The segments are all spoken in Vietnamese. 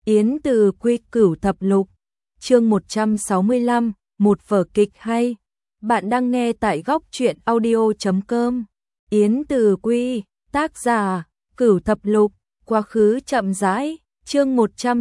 Yến Từ Quy Cửu Thập Lục, chương 165, một vở kịch hay. Bạn đang nghe tại góc truyện audio.com. Yến Từ Quy, tác giả, Cửu Thập Lục, quá khứ chậm rãi, chương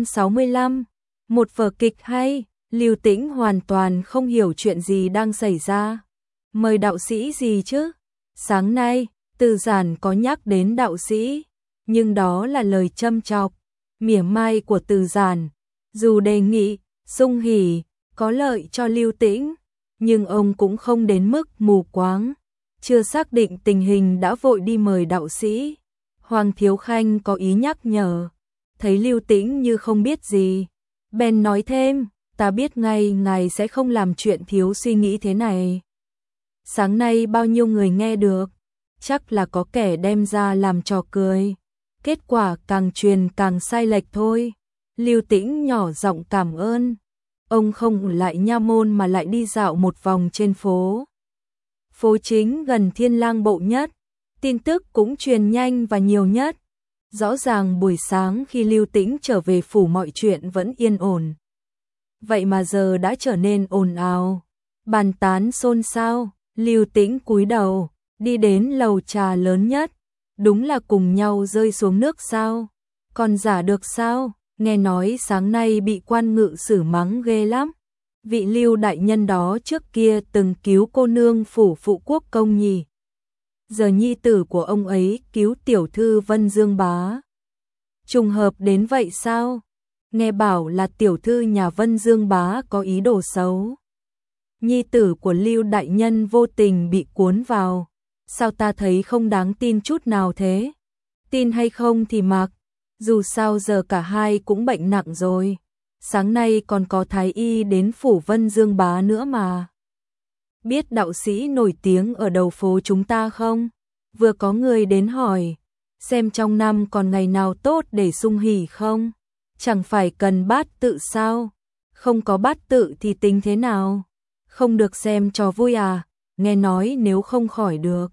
165. Một vở kịch hay, Lưu Tĩnh hoàn toàn không hiểu chuyện gì đang xảy ra. Mời đạo sĩ gì chứ? Sáng nay, Từ Giản có nhắc đến đạo sĩ, nhưng đó là lời châm chọc, mỉa mai của Từ Giản. Dù đề nghị, Sung Hỉ có lợi cho Lưu Tĩnh, nhưng ông cũng không đến mức mù quáng. Chưa xác định tình hình đã vội đi mời đạo sĩ. Hoàng Thiếu Khanh có ý nhắc nhở, thấy Lưu Tĩnh như không biết gì, bèn nói thêm, ta biết ngay ngài sẽ không làm chuyện thiếu suy nghĩ thế này. Sáng nay bao nhiêu người nghe được, chắc là có kẻ đem ra làm trò cười. Kết quả càng truyền càng sai lệch thôi. Lưu Tĩnh nhỏ giọng cảm ơn. Ông không lại nha môn mà lại đi dạo một vòng trên phố. Phố chính gần Thiên Lang Bộ nhất, tin tức cũng truyền nhanh và nhiều nhất. Rõ ràng buổi sáng khi Lưu Tĩnh trở về phủ mọi chuyện vẫn yên ổn. Vậy mà giờ đã trở nên ồn ào, bàn tán xôn xao. Lưu Tĩnh cúi đầu, đi đến lầu trà lớn nhất. Đúng là cùng nhau rơi xuống nước sao? Còn giả được sao? Nghe nói sáng nay bị quan ngự xử mắng ghê lắm. Vị Lưu đại nhân đó trước kia từng cứu cô nương phủ phụ quốc công nhỉ. Giờ nhi tử của ông ấy cứu tiểu thư Vân Dương Bá. Trùng hợp đến vậy sao? Nghe bảo là tiểu thư nhà Vân Dương Bá có ý đồ xấu. Nhi tử của Lưu đại nhân vô tình bị cuốn vào. Sao ta thấy không đáng tin chút nào thế? Tin hay không thì mặc, dù sao giờ cả hai cũng bệnh nặng rồi. Sáng nay còn có thái y đến phủ Vân Dương Bá nữa mà. Biết đạo sĩ nổi tiếng ở đầu phố chúng ta không? Vừa có người đến hỏi, xem trong năm còn ngày nào tốt để sung hỉ không? Chẳng phải cần bát tự sao? Không có bát tự thì tính thế nào? Không được xem trò vui à? Nghe nói nếu không khỏi được,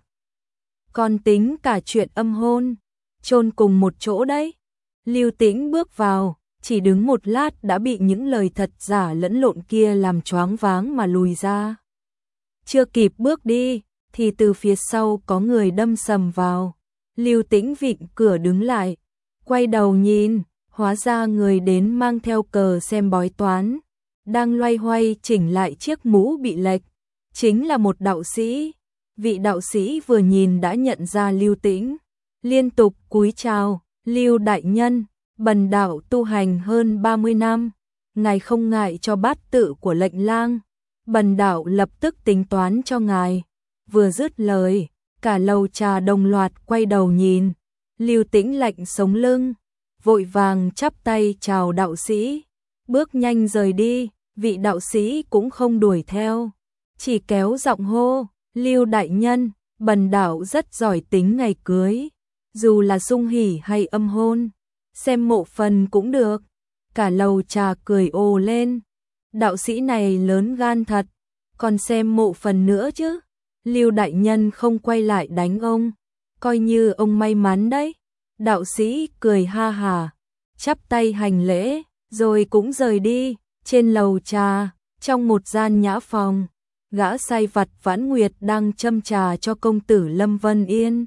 còn tính cả chuyện âm hôn, chôn cùng một chỗ đấy. Lưu Tĩnh bước vào, chỉ đứng một lát đã bị những lời thật giả lẫn lộn kia làm choáng váng mà lùi ra. Chưa kịp bước đi, thì từ phía sau có người đâm sầm vào. Lưu Tĩnh vịn cửa đứng lại, quay đầu nhìn, hóa ra người đến mang theo cờ xem bói toán, đang loay hoay chỉnh lại chiếc mũ bị lệch, chính là một đạo sĩ. Vị đạo sĩ vừa nhìn đã nhận ra Lưu Tĩnh, liên tục cúi chào, Lưu đại nhân, bần đạo tu hành hơn 30 năm, ngài không ngại cho bát tự của lệnh lang, bần đạo lập tức tính toán cho ngài. Vừa dứt lời, cả lầu trà đồng loạt quay đầu nhìn, Lưu Tĩnh lạnh sống lưng, vội vàng chắp tay chào đạo sĩ, bước nhanh rời đi. Vị đạo sĩ cũng không đuổi theo, chỉ kéo giọng hô, Lưu đại nhân, bần đạo rất giỏi tính ngày cưới, dù là sung hỉ hay âm hôn, xem mộ phần cũng được. Cả lầu trà cười ồ lên, đạo sĩ này lớn gan thật, còn xem mộ phần nữa chứ. Lưu đại nhân không quay lại đánh ông, coi như ông may mắn đấy. Đạo sĩ cười ha hà, chắp tay hành lễ, rồi cũng rời đi. Trên lầu trà, trong một gian nhã phòng, gã sai vặt Vãn Nguyệt đang châm trà cho công tử Lâm Vân Yên.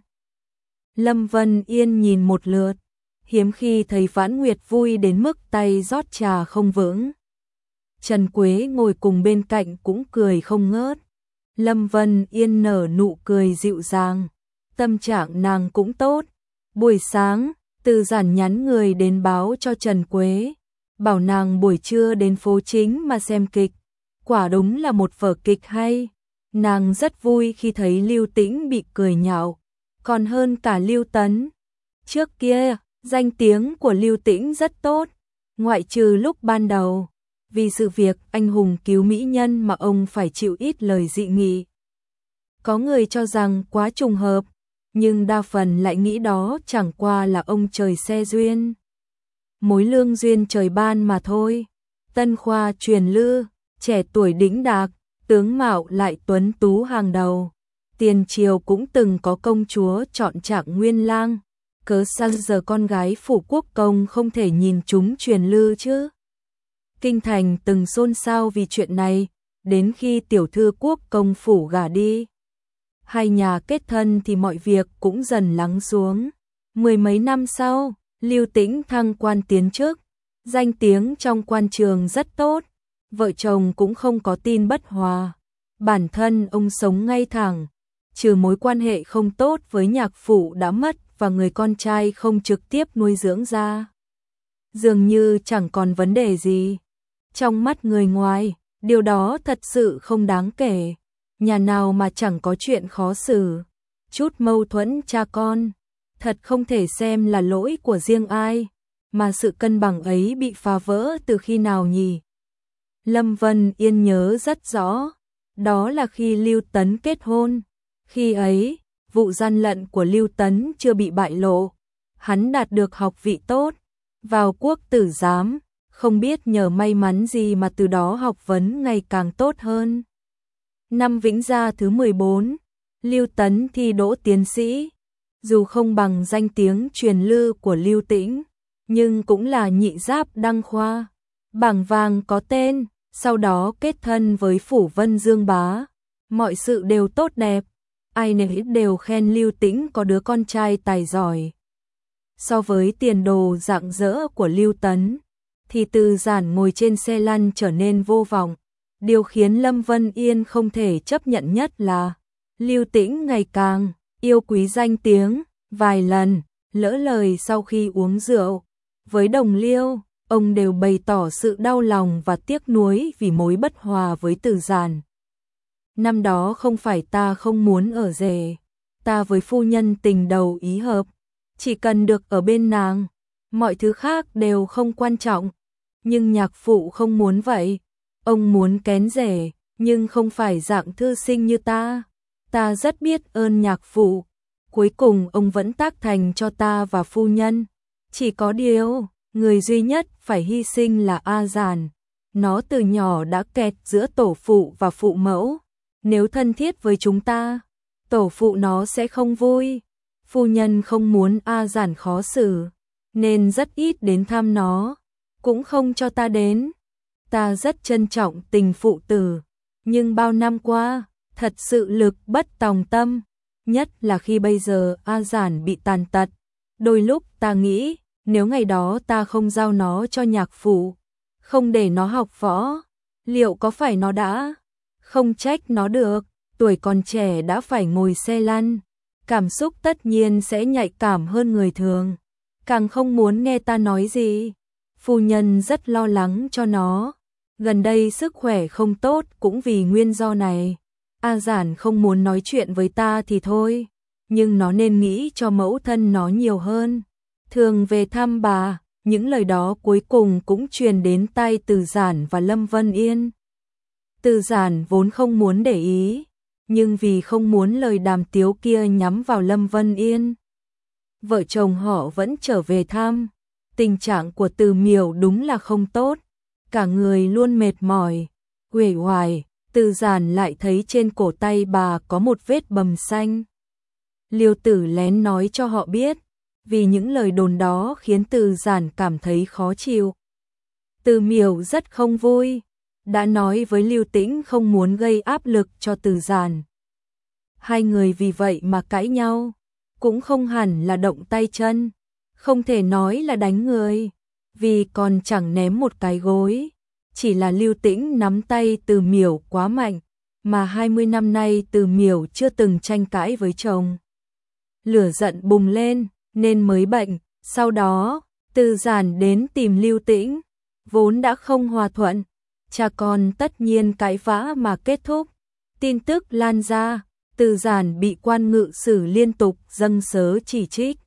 Lâm Vân Yên nhìn một lượt, hiếm khi thấy Vãn Nguyệt vui đến mức tay rót trà không vững. Trần Quế ngồi cùng bên cạnh cũng cười không ngớt. Lâm Vân Yên nở nụ cười dịu dàng, tâm trạng nàng cũng tốt. Buổi sáng, Từ Giản nhắn người đến báo cho Trần Quế, bảo nàng buổi trưa đến phố chính mà xem kịch. Quả đúng là một vở kịch hay. Nàng rất vui khi thấy Lưu Tĩnh bị cười nhạo, còn hơn cả Lưu Tấn. Trước kia, danh tiếng của Lưu Tĩnh rất tốt, ngoại trừ lúc ban đầu, vì sự việc anh hùng cứu mỹ nhân mà ông phải chịu ít lời dị nghị. Có người cho rằng quá trùng hợp, nhưng đa phần lại nghĩ đó chẳng qua là ông trời xe duyên. Mối lương duyên trời ban mà thôi. Tân khoa truyền lư, trẻ tuổi đĩnh đạc, tướng mạo lại tuấn tú hàng đầu. Tiền triều cũng từng có công chúa chọn Trạng Nguyên Lang, cớ sao giờ con gái phủ quốc công không thể nhìn chúng truyền lư chứ? Kinh thành từng xôn xao vì chuyện này, đến khi tiểu thư quốc công phủ gả đi. Hai nhà kết thân thì mọi việc cũng dần lắng xuống. Mười mấy năm sau, Lưu Tĩnh thăng quan tiến chức, danh tiếng trong quan trường rất tốt, vợ chồng cũng không có tin bất hòa. Bản thân ông sống ngay thẳng, trừ mối quan hệ không tốt với nhạc phụ đã mất và người con trai không trực tiếp nuôi dưỡng ra. Dường như chẳng còn vấn đề gì. Trong mắt người ngoài, điều đó thật sự không đáng kể. Nhà nào mà chẳng có chuyện khó xử, chút mâu thuẫn cha con, thật không thể xem là lỗi của riêng ai, mà sự cân bằng ấy bị phá vỡ từ khi nào nhỉ? Lâm Vân Yên nhớ rất rõ, đó là khi Lưu Tấn kết hôn. Khi ấy, vụ gian lận của Lưu Tấn chưa bị bại lộ, hắn đạt được học vị tốt, vào quốc tử giám, không biết nhờ may mắn gì mà từ đó học vấn ngày càng tốt hơn. Năm Vĩnh Gia thứ 14, Lưu Tấn thi đỗ tiến sĩ, dù không bằng danh tiếng truyền lư của Lưu Tĩnh, nhưng cũng là nhị giáp đăng khoa, bảng vàng có tên, sau đó kết thân với Phủ Vân Dương Bá, mọi sự đều tốt đẹp, ai nấy đều khen Lưu Tĩnh có đứa con trai tài giỏi. So với tiền đồ rạng rỡ của Lưu Tấn, thì Từ Giản ngồi trên xe lăn trở nên vô vọng. Điều khiến Lâm Vân Yên không thể chấp nhận nhất là Lưu Tĩnh ngày càng yêu quý danh tiếng, vài lần lỡ lời sau khi uống rượu với đồng liêu, ông đều bày tỏ sự đau lòng và tiếc nuối vì mối bất hòa với Từ Giản. Năm đó không phải ta không muốn ở rể, ta với phu nhân tình đầu ý hợp, chỉ cần được ở bên nàng, mọi thứ khác đều không quan trọng, nhưng nhạc phụ không muốn vậy. Ông muốn kén rể, nhưng không phải dạng thư sinh như ta. Ta rất biết ơn nhạc phụ. Cuối cùng ông vẫn tác thành cho ta và phu nhân. Chỉ có điều, người duy nhất phải hy sinh là A Giản. Nó từ nhỏ đã kẹt giữa tổ phụ và phụ mẫu. Nếu thân thiết với chúng ta, tổ phụ nó sẽ không vui. Phu nhân không muốn A Giản khó xử, nên rất ít đến thăm nó, cũng không cho ta đến. Ta rất trân trọng tình phụ tử, nhưng bao năm qua, thật sự lực bất tòng tâm, nhất là khi bây giờ A Giản bị tàn tật. Đôi lúc ta nghĩ, nếu ngày đó ta không giao nó cho nhạc phụ, không để nó học võ, liệu có phải nó đã không trách nó được, tuổi còn trẻ đã phải ngồi xe lăn, cảm xúc tất nhiên sẽ nhạy cảm hơn người thường, càng không muốn nghe ta nói gì. Phu nhân rất lo lắng cho nó, gần đây sức khỏe không tốt cũng vì nguyên do này. A Giản không muốn nói chuyện với ta thì thôi, nhưng nó nên nghĩ cho mẫu thân nó nhiều hơn. Thường về thăm bà, những lời đó cuối cùng cũng truyền đến tai Từ Giản và Lâm Vân Yên. Từ Giản vốn không muốn để ý, nhưng vì không muốn lời đàm tiếu kia nhắm vào Lâm Vân Yên, vợ chồng họ vẫn trở về thăm. Tình trạng của Từ Miểu đúng là không tốt, cả người luôn mệt mỏi, uể oải. Từ Giản lại thấy trên cổ tay bà có một vết bầm xanh. Liêu Tử lén nói cho họ biết, vì những lời đồn đó khiến Từ Giản cảm thấy khó chịu. Từ Miểu rất không vui, đã nói với Lưu Tĩnh không muốn gây áp lực cho Từ Giản. Hai người vì vậy mà cãi nhau, cũng không hẳn là động tay chân, không thể nói là đánh người, vì còn chẳng ném một cái gối. Chỉ là Lưu Tĩnh nắm tay Từ Miểu quá mạnh, mà 20 năm nay Từ Miểu chưa từng tranh cãi với chồng. Lửa giận bùng lên, nên mới bệnh. Sau đó, Từ Giản đến tìm Lưu Tĩnh, vốn đã không hòa thuận, cha con tất nhiên cãi vã mà kết thúc. Tin tức lan ra, Từ Giản bị quan ngự sử liên tục dâng sớ chỉ trích.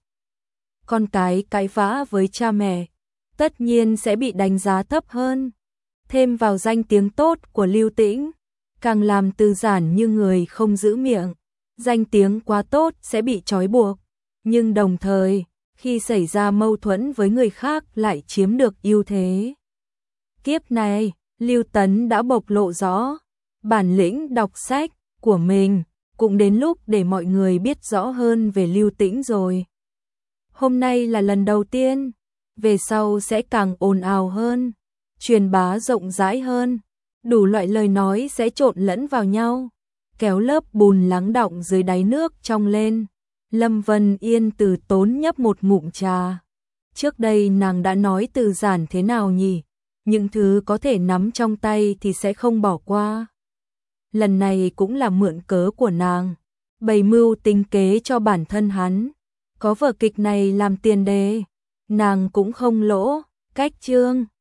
Con cái cãi vã với cha mẹ, tất nhiên sẽ bị đánh giá thấp hơn. Thêm vào danh tiếng tốt của Lưu Tĩnh, càng làm Từ Giản như người không giữ miệng. Danh tiếng quá tốt sẽ bị trói buộc, nhưng đồng thời, khi xảy ra mâu thuẫn với người khác lại chiếm được ưu thế. Kiếp này, Lưu Tấn đã bộc lộ rõ bản lĩnh đọc sách của mình, cũng đến lúc để mọi người biết rõ hơn về Lưu Tĩnh rồi. Hôm nay là lần đầu tiên, về sau sẽ càng ồn ào hơn, truyền bá rộng rãi hơn, đủ loại lời nói sẽ trộn lẫn vào nhau, kéo lớp bùn lắng đọng dưới đáy nước trong lên. Lâm Vân Yên từ tốn nhấp một ngụm trà. Trước đây nàng đã nói từ giản thế nào nhỉ? Những thứ có thể nắm trong tay thì sẽ không bỏ qua. Lần này cũng là mượn cớ của nàng, bày mưu tính kế cho bản thân hắn. Có vở kịch này làm tiền đề, nàng cũng không lỗ. Cách chương